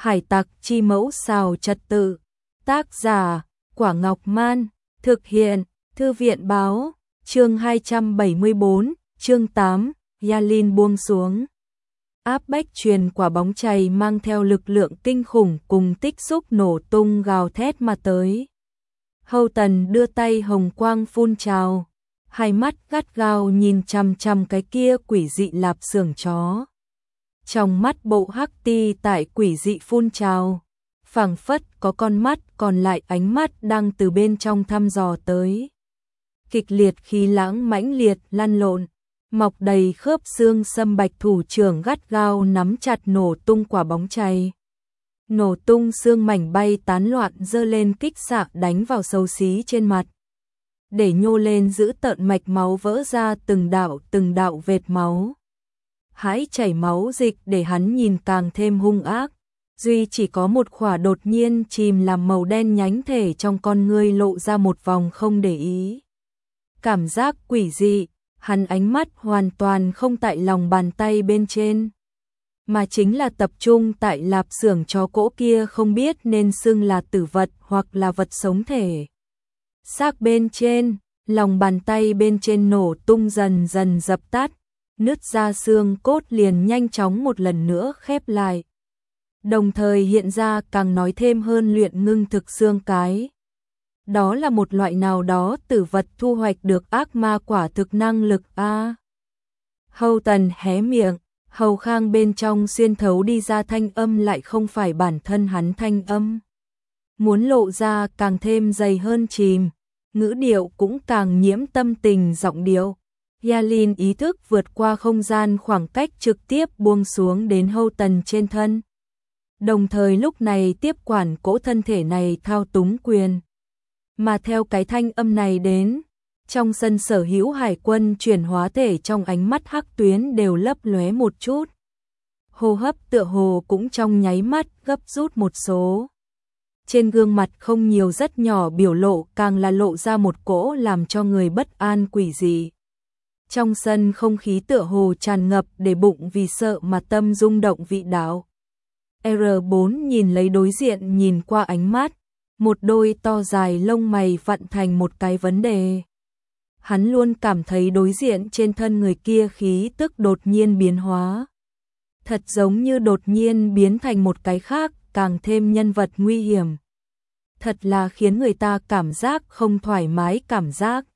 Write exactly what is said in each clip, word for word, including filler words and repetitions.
Hải tặc chi mẫu xào trật tự. Tác giả, Quả Ngọc Man. Thực hiện, Thư viện báo. Chương hai trăm bảy mươi bốn, chương tám, Yalin buông xuống. Áp bách truyền quả bóng chày mang theo lực lượng kinh khủng cùng tích xúc nổ tung gào thét mà tới. Hầu Tần đưa tay hồng quang phun trào, hai mắt gắt gao nhìn chằm chằm cái kia quỷ dị lạp xưởng chó. Trong mắt bộ hắc ti tại quỷ dị phun trào, phảng phất có con mắt còn lại ánh mắt đang từ bên trong thăm dò tới. Kịch liệt khí lãng mãnh liệt lăn lộn, mọc đầy khớp xương sâm bạch thủ trưởng gắt gao nắm chặt nổ tung quả bóng chày. Nổ tung xương mảnh bay tán loạn dơ lên kích xạ đánh vào xấu xí trên mặt. Để nhô lên giữ tợn mạch máu vỡ ra từng đạo từng đạo vệt máu. Hãy chảy máu dịch để hắn nhìn càng thêm hung ác. Duy chỉ có một khỏa đột nhiên chìm làm màu đen nhánh thể trong con ngươi lộ ra một vòng không để ý. Cảm giác quỷ dị, hắn ánh mắt hoàn toàn không tại lòng bàn tay bên trên, mà chính là tập trung tại lạp xưởng chó cỗ kia không biết nên xưng là tử vật hoặc là vật sống thể. Xác bên trên, lòng bàn tay bên trên nổ tung dần dần dập tắt, nứt ra xương cốt liền nhanh chóng một lần nữa khép lại. Đồng thời hiện ra càng nói thêm hơn luyện ngưng thực xương cái. Đó là một loại nào đó tử vật thu hoạch được ác ma quả thực năng lực a. À. Hầu Tần hé miệng, hầu khang bên trong xuyên thấu đi ra thanh âm lại không phải bản thân hắn thanh âm. Muốn lộ ra càng thêm dày hơn chìm, ngữ điệu cũng càng nhiễm tâm tình giọng điệu. Yalin ý thức vượt qua không gian khoảng cách trực tiếp buông xuống đến Hầu Tần trên thân. Đồng thời lúc này tiếp quản cỗ thân thể này thao túng quyền. Mà theo cái thanh âm này đến, trong sân sở hữu hải quân chuyển hóa thể trong ánh mắt hắc tuyến đều lấp lóe một chút. Hô hấp tựa hồ cũng trong nháy mắt gấp rút một số. Trên gương mặt không nhiều rất nhỏ biểu lộ càng là lộ ra một cỗ làm cho người bất an quỷ dị. Trong sân không khí tựa hồ tràn ngập để bụng vì sợ mà tâm rung động vị đạo. R bốn nhìn lấy đối diện nhìn qua ánh mắt, một đôi to dài lông mày vặn thành một cái vấn đề. Hắn luôn cảm thấy đối diện trên thân người kia khí tức đột nhiên biến hóa. Thật giống như đột nhiên biến thành một cái khác, càng thêm nhân vật nguy hiểm. Thật là khiến người ta cảm giác không thoải mái cảm giác.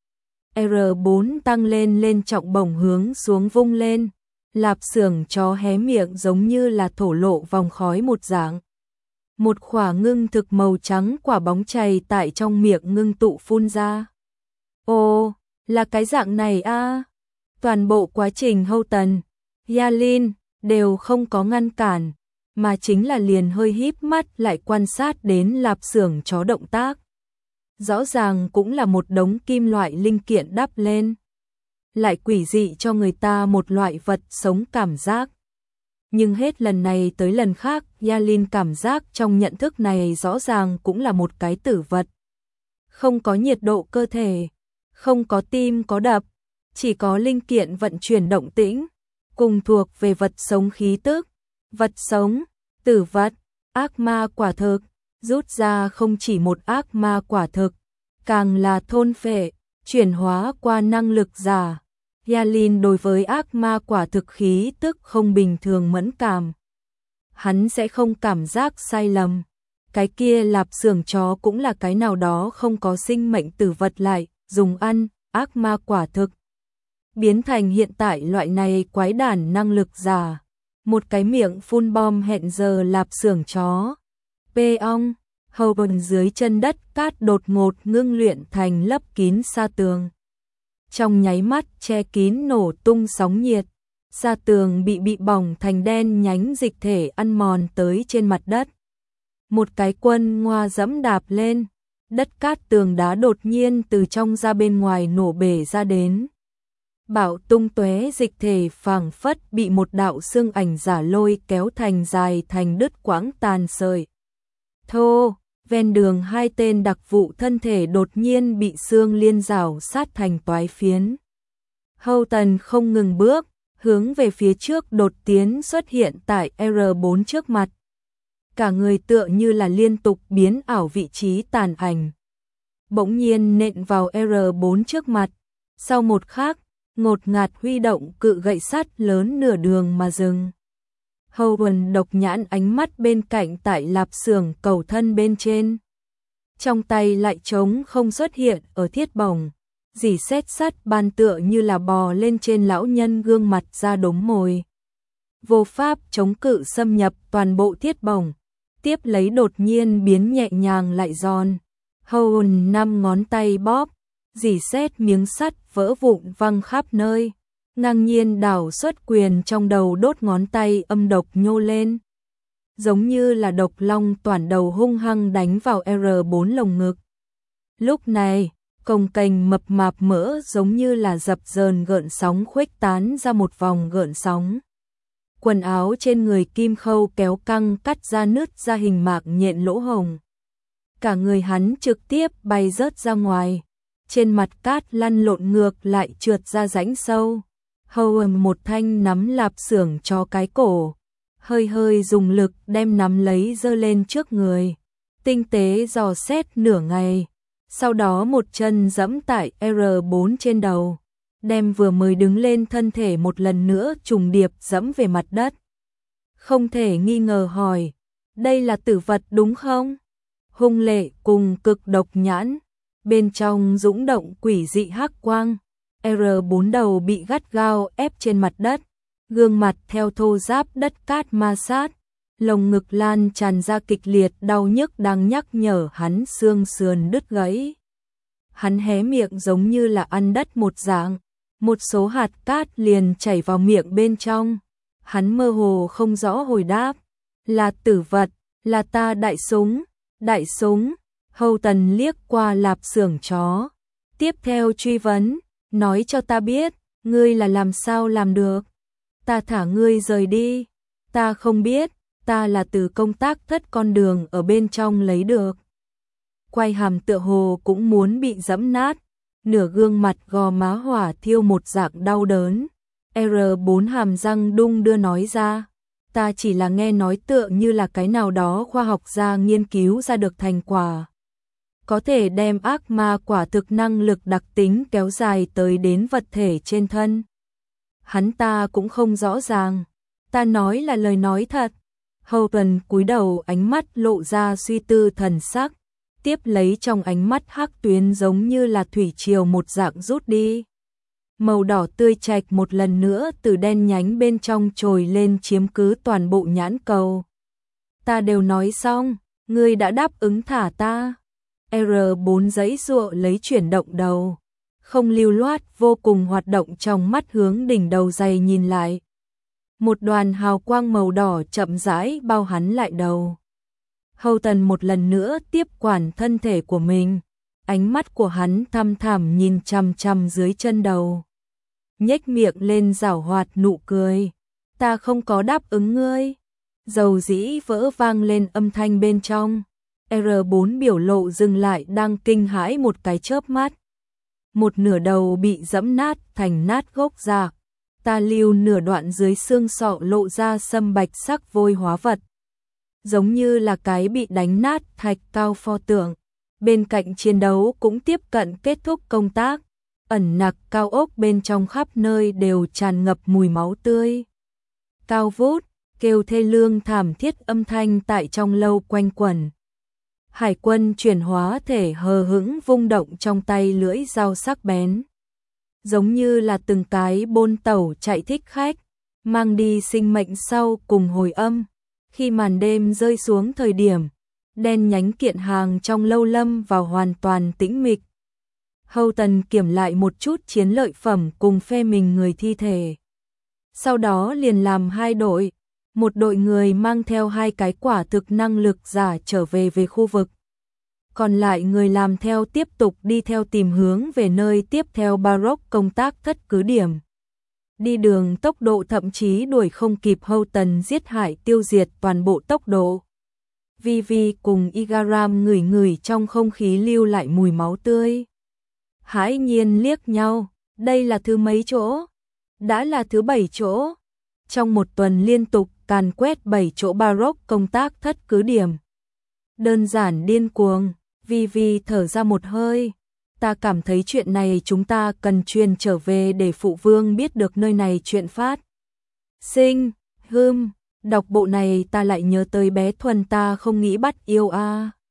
R bốn tăng lên lên trọng bổng hướng xuống vung lên. Lạp xưởng chó hé miệng giống như là thổ lộ vòng khói một dạng. Một khỏa ngưng thực màu trắng quả bóng chày tại trong miệng ngưng tụ phun ra. Ồ, là cái dạng này a. À. Toàn bộ quá trình Hầu Tần, Yalin đều không có ngăn cản, mà chính là liền hơi híp mắt lại quan sát đến lạp xưởng chó động tác. Rõ ràng cũng là một đống kim loại linh kiện đắp lên. Lại quỷ dị cho người ta một loại vật sống cảm giác. Nhưng hết lần này tới lần khác, Yalin cảm giác trong nhận thức này rõ ràng cũng là một cái tử vật. Không có nhiệt độ cơ thể, không có tim có đập, chỉ có linh kiện vận chuyển động tĩnh, cùng thuộc về vật sống khí tức, vật sống, tử vật, ác ma quả thực, rút ra không chỉ một ác ma quả thực, càng là thôn phệ, chuyển hóa qua năng lực giả. Yalin đối với ác ma quả thực khí tức không bình thường mẫn cảm. Hắn sẽ không cảm giác sai lầm. Cái kia lạp xưởng chó cũng là cái nào đó không có sinh mệnh tử vật lại, dùng ăn, ác ma quả thực. Biến thành hiện tại loại này quái đản năng lực giả. Một cái miệng phun bom hẹn giờ lạp xưởng chó. Pê ong, hầu bần dưới chân đất cát đột ngột ngưng luyện thành lấp kín sa tường. Trong nháy mắt che kín nổ tung sóng nhiệt, sa tường bị bị bỏng thành đen nhánh dịch thể ăn mòn tới trên mặt đất. Một cái quân ngoa dẫm đạp lên, đất cát tường đá đột nhiên từ trong ra bên ngoài nổ bể ra đến. Bạo tung tóe dịch thể phảng phất bị một đạo xương ảnh giả lôi kéo thành dài thành đứt quãng tàn sợi. Thô, ven đường hai tên đặc vụ thân thể đột nhiên bị xương liên rào sát thành toái phiến. Hầu Tần không ngừng bước, hướng về phía trước đột tiến xuất hiện tại R bốn trước mặt. cả người tựa như là liên tục biến ảo vị trí tàn ảnh. Bỗng nhiên nện vào R bốn trước mặt, sau một khắc, ngột ngạt huy động cự gậy sắt lớn nửa đường mà dừng. Howen độc nhãn ánh mắt bên cạnh tại lạp xưởng cầu thân bên trên. Trong tay lại trống không xuất hiện ở thiết bổng, dì xét sắt ban tựa như là bò lên trên lão nhân gương mặt ra đống mồi. Vô pháp chống cự xâm nhập toàn bộ thiết bổng, tiếp lấy đột nhiên biến nhẹ nhàng lại giòn. Howen năm ngón tay bóp, dì xét miếng sắt vỡ vụn văng khắp nơi. Ngang nhiên đảo xuất quyền trong đầu đốt ngón tay âm độc nhô lên. Giống như là độc long toàn đầu hung hăng đánh vào R bốn lồng ngực. Lúc này, cồng kềnh mập mạp mỡ giống như là dập dờn gợn sóng khuếch tán ra một vòng gợn sóng. Quần áo trên người kim khâu kéo căng cắt ra nứt ra hình mạc nhện lỗ hồng. Cả người hắn trực tiếp bay rớt ra ngoài. Trên mặt cát lăn lộn ngược lại trượt ra rãnh sâu. Howen một thanh nắm lạp xưởng cho cái cổ, hơi hơi dùng lực đem nắm lấy giơ lên trước người, tinh tế dò xét nửa ngày, sau đó một chân giẫm tại R bốn trên đầu, đem vừa mới đứng lên thân thể một lần nữa trùng điệp giẫm về mặt đất. Không thể nghi ngờ hỏi, đây là tử vật đúng không? Hung lệ cùng cực độc nhãn, bên trong dũng động quỷ dị hắc quang. R bốn đầu bị gắt gao ép trên mặt đất, gương mặt theo thô ráp đất cát ma sát, lồng ngực lan tràn ra kịch liệt đau nhức đang nhắc nhở hắn xương sườn đứt gãy. Hắn hé miệng giống như là ăn đất một dạng, một số hạt cát liền chảy vào miệng bên trong. Hắn mơ hồ không rõ hồi đáp, là tử vật, là ta đại súng, đại súng. Hầu Tần liếc qua lạp xưởng chó, tiếp theo truy vấn, nói cho ta biết, ngươi là làm sao làm được? Ta thả ngươi rời đi. Ta không biết, ta là từ công tác thất con đường ở bên trong lấy được. Quay hàm tựa hồ cũng muốn bị giẫm nát, nửa gương mặt gò má hỏa thiêu một dạng đau đớn. R bốn hàm răng đung đưa nói ra, ta chỉ là nghe nói tựa như là cái nào đó khoa học gia nghiên cứu ra được thành quả. Có thể đem ác ma quả thực năng lực đặc tính kéo dài tới đến vật thể trên thân. Hắn ta cũng không rõ ràng, ta nói là lời nói thật. Houghton cúi đầu, ánh mắt lộ ra suy tư thần sắc, tiếp lấy trong ánh mắt hắc tuyến giống như là thủy triều một dạng rút đi. Màu đỏ tươi trạch một lần nữa từ đen nhánh bên trong trồi lên chiếm cứ toàn bộ nhãn cầu. Ta đều nói xong, ngươi đã đáp ứng thả ta. R bốn giấy giụa lấy chuyển động đầu, không lưu loát vô cùng hoạt động trong mắt hướng đỉnh đầu dày nhìn lại. Một đoàn hào quang màu đỏ chậm rãi bao hắn lại đầu. Houghton một lần nữa tiếp quản thân thể của mình, ánh mắt của hắn thăm thẳm nhìn chằm chằm dưới chân đầu. Nhếch miệng lên giảo hoạt nụ cười, ta không có đáp ứng ngươi. Dầu dĩ vỡ vang lên âm thanh bên trong. R bốn biểu lộ dừng lại đang kinh hãi một cái chớp mắt. Một nửa đầu bị giẫm nát thành nát gốc rạc, ta lưu nửa đoạn dưới xương sọ lộ ra sâm bạch sắc vôi hóa vật. Giống như là cái bị đánh nát thạch cao pho tượng. Bên cạnh chiến đấu cũng tiếp cận kết thúc công tác, ẩn nặc cao ốc bên trong khắp nơi đều tràn ngập mùi máu tươi. Cao vút, kêu thê lương thảm thiết âm thanh tại trong lâu quanh quẩn. Hải quân chuyển hóa thể hờ hững vung động trong tay lưỡi dao sắc bén. Giống như là từng cái bôn tàu chạy thích khách, mang đi sinh mệnh sau cùng hồi âm. Khi màn đêm rơi xuống thời điểm, đen nhánh kiện hàng trong lâu lâm vào hoàn toàn tĩnh mịch. Houghton kiểm lại một chút chiến lợi phẩm cùng phe mình người thi thể. Sau đó liền làm hai đội. Một đội người mang theo hai cái quả thực năng lực giả trở về về khu vực. Còn lại người làm theo tiếp tục đi theo tìm hướng về nơi tiếp theo Baroque công tác thất cứ điểm. Đi đường tốc độ thậm chí đuổi không kịp Houghton giết hại tiêu diệt toàn bộ tốc độ. Vivi cùng Igaram ngửi ngửi trong không khí lưu lại mùi máu tươi. Hãi nhiên liếc nhau, đây là thứ mấy chỗ? Đã là thứ bảy chỗ. trong một tuần liên tục càn quét bảy chỗ Baroque công tác thất cứ điểm. Đơn giản điên cuồng, Vi Vi thở ra một hơi. Ta cảm thấy chuyện này chúng ta cần truyền trở về để phụ vương biết được nơi này chuyện phát sinh. Hừm, đọc bộ này ta lại nhớ tới bé Thuần ta không nghĩ bắt yêu a. À.